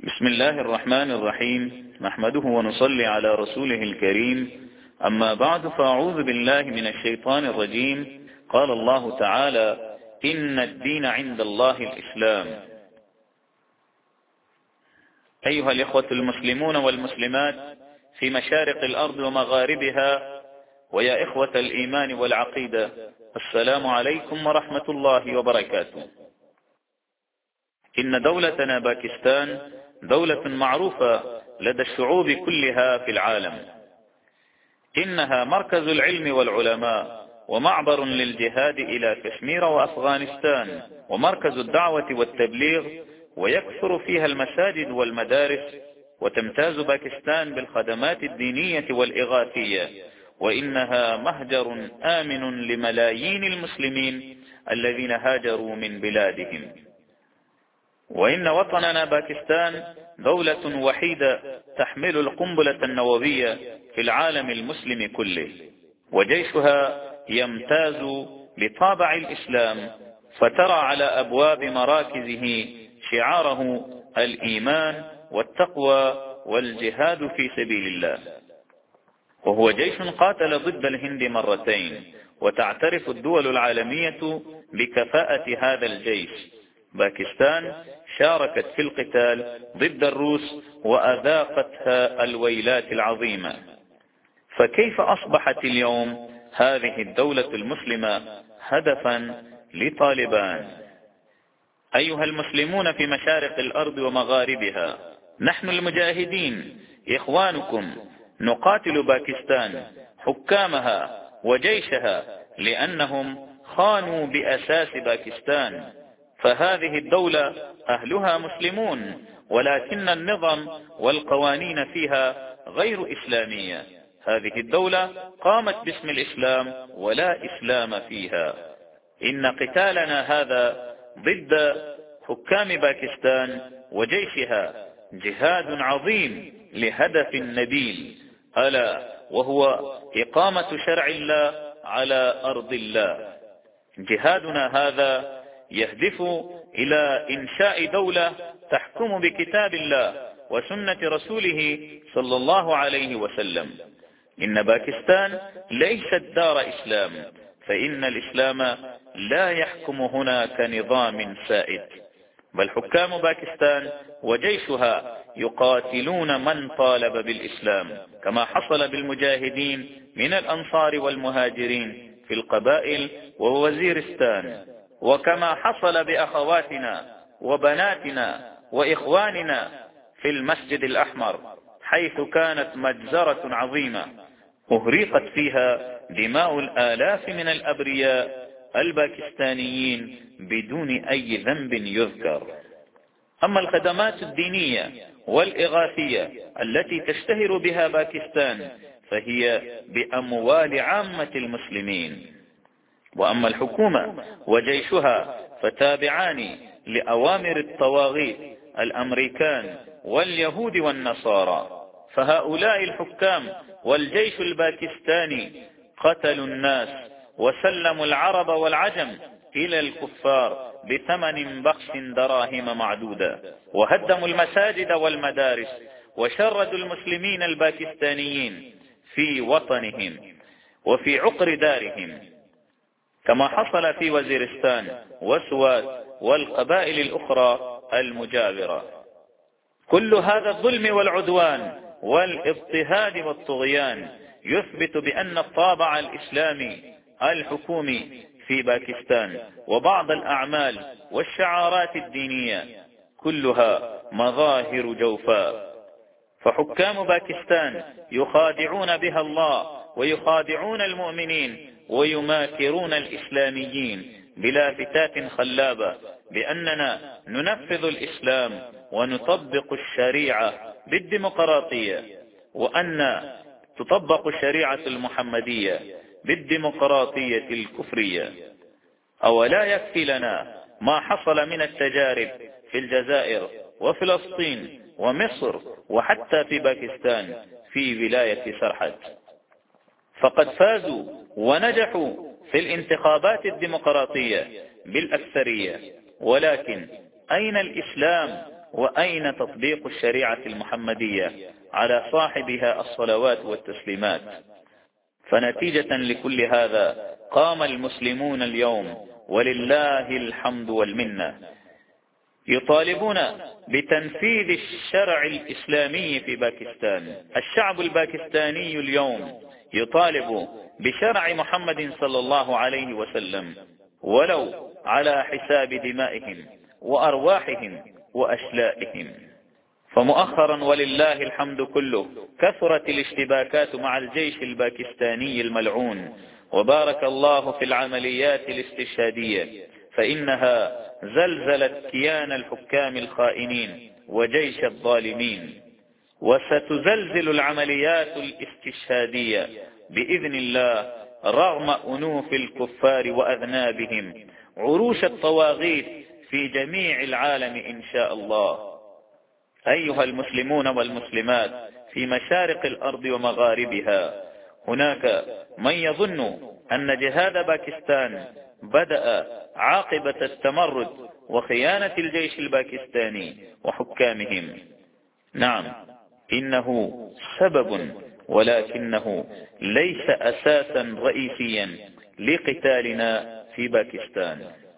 بسم الله الرحمن الرحيم، نحمده ونصلي على رسوله الكريم. أما بعد، فأعوذ بالله من الشيطان الرجيم. قال الله تعالى: إن الدين عند الله الإسلام. أيها الإخوة المسلمون والمسلمات في مشارق الأرض ومغاربها، ويا إخوة الإيمان والعقيدة، السلام عليكم ورحمة الله وبركاته. إن دولتنا باكستان دولة معروفة لدى الشعوب كلها في العالم. إنها مركز العلم والعلماء، ومعبر للجهاد إلى كشمير وأفغانستان، ومركز الدعوة والتبليغ، ويكثر فيها المساجد والمدارس، وتمتاز باكستان بالخدمات الدينية والإغاثية، وإنها مهجر آمن لملايين المسلمين الذين هاجروا من بلادهم. وإن وطننا باكستان دولة وحيدة تحمل القنبلة النووية في العالم المسلم كله، وجيشها يمتاز بطابع الإسلام، فترى على أبواب مراكزه شعاره الإيمان والتقوى والجهاد في سبيل الله. وهو جيش قاتل ضد الهند مرتين، وتعترف الدول العالمية بكفاءة هذا الجيش. باكستان شاركت في القتال ضد الروس وأذاقتها الويلات العظيمة. فكيف أصبحت اليوم هذه الدولة المسلمة هدفا لطالبان؟ أيها المسلمون في مشارق الأرض ومغاربها، نحن المجاهدين إخوانكم نقاتل باكستان، حكامها وجيشها، لأنهم خانوا بأساس باكستان. فهذه الدولة أهلها مسلمون، ولكن النظام والقوانين فيها غير إسلامية. هذه الدولة قامت باسم الإسلام ولا إسلام فيها. إن قتالنا هذا ضد حكام باكستان وجيشها جهاد عظيم لهدف نبيل، ألا وهو إقامة شرع الله على أرض الله. جهادنا هذا يهدف إلى إنشاء دولة تحكم بكتاب الله وسنة رسوله صلى الله عليه وسلم. إن باكستان ليست دار إسلام، فإن الإسلام لا يحكم هنا كنظام سائد، بل حكام باكستان وجيشها يقاتلون من طالب بالإسلام، كما حصل بالمجاهدين من الأنصار والمهاجرين في القبائل ووزيرستان، وكما حصل بأخواتنا وبناتنا وإخواننا في المسجد الأحمر، حيث كانت مجزرة عظيمة أهريقت فيها دماء الآلاف من الأبرياء الباكستانيين بدون أي ذنب يذكر. أما الخدمات الدينية والإغاثية التي تشتهر بها باكستان فهي بأموال عامة المسلمين. وأما الحكومة وجيشها فتابعان لأوامر الطواغيت الأمريكان واليهود والنصارى. فهؤلاء الحكام والجيش الباكستاني قتلوا الناس وسلموا العرب والعجم إلى الكفار بثمن بخس دراهم معدودة، وهدموا المساجد والمدارس، وشردوا المسلمين الباكستانيين في وطنهم وفي عقر دارهم، كما حصل في وزيرستان وسوات والقبائل الأخرى المجاورة. كل هذا الظلم والعدوان والاضطهاد والطغيان يثبت بأن الطابع الإسلامي الحكومي في باكستان وبعض الأعمال والشعارات الدينية كلها مظاهر جوفاء. فحكام باكستان يخادعون بها الله ويخادعون المؤمنين ويماكرون الإسلاميين بلافتات خلابة بأننا ننفذ الإسلام ونطبق الشريعة بالديمقراطية، وأن تطبق الشريعة المحمدية بالديمقراطية الكفرية. أولا يكفي لنا ما حصل من التجارب في الجزائر وفلسطين ومصر وحتى في باكستان في ولاية سرحد؟ فقد فازوا ونجحوا في الانتخابات الديمقراطية بالأكثرية، ولكن أين الإسلام وأين تطبيق الشريعة المحمدية على صاحبها الصلوات والتسليمات؟ فنتيجة لكل هذا قام المسلمون اليوم ولله الحمد والمنة يطالبون بتنفيذ الشرع الإسلامي في باكستان. الشعب الباكستاني اليوم يطالب بشرع محمد صلى الله عليه وسلم ولو على حساب دمائهم وأرواحهم وأشلائهم. فمؤخرا ولله الحمد كله كثرت الاشتباكات مع الجيش الباكستاني الملعون، وبارك الله في العمليات الاستشهادية، فإنها زلزلت كيان الحكام الخائنين وجيش الظالمين، وستزلزل العمليات الاستشهادية بإذن الله رغم أنوف الكفار وأذنابهم عروش الطواغيت في جميع العالم إن شاء الله. أيها المسلمون والمسلمات في مشارق الأرض ومغاربها، هناك من يظن أن جهاد باكستان بدأ عاقبة التمرد وخيانة الجيش الباكستاني وحكامهم. نعم، إنه سبب ولكنه ليس أساسا رئيسيا لقتالنا في باكستان.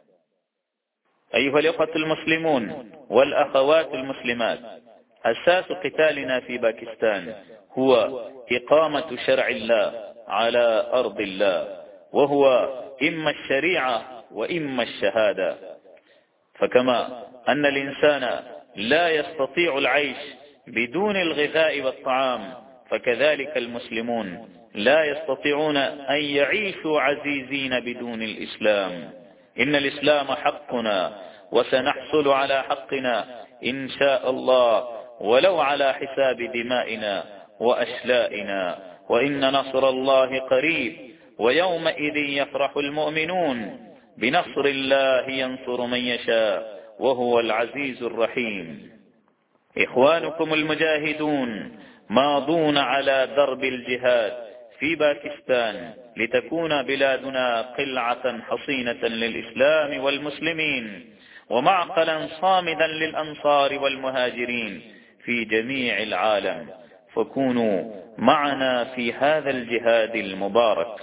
أيها الأخوة المسلمون والأخوات المسلمات، أساس قتالنا في باكستان هو إقامة شرع الله على أرض الله، وهو إما الشريعة وإما الشهادة. فكما أن الإنسان لا يستطيع العيش بدون الغذاء والطعام، فكذلك المسلمون لا يستطيعون أن يعيشوا عزيزين بدون الإسلام. إن الإسلام حقنا وسنحصل على حقنا إن شاء الله ولو على حساب دمائنا وأشلائنا، وإن نصر الله قريب، ويومئذ يفرح المؤمنون بنصر الله ينصر من يشاء وهو العزيز الرحيم. إخوانكم المجاهدون ماضون على درب الجهاد في باكستان لتكون بلادنا قلعة حصينة للإسلام والمسلمين، ومعقلا صامدا للأنصار والمهاجرين في جميع العالم، فكونوا معنا في هذا الجهاد المبارك.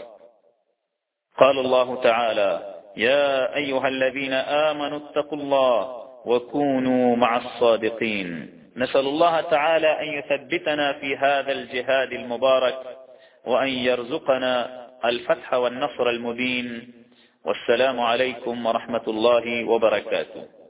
قال الله تعالى: يا أيها الذين آمنوا اتقوا الله وكونوا مع الصادقين. نسأل الله تعالى أن يثبتنا في هذا الجهاد المبارك، وأن يرزقنا الفتح والنصر المبين. والسلام عليكم ورحمة الله وبركاته.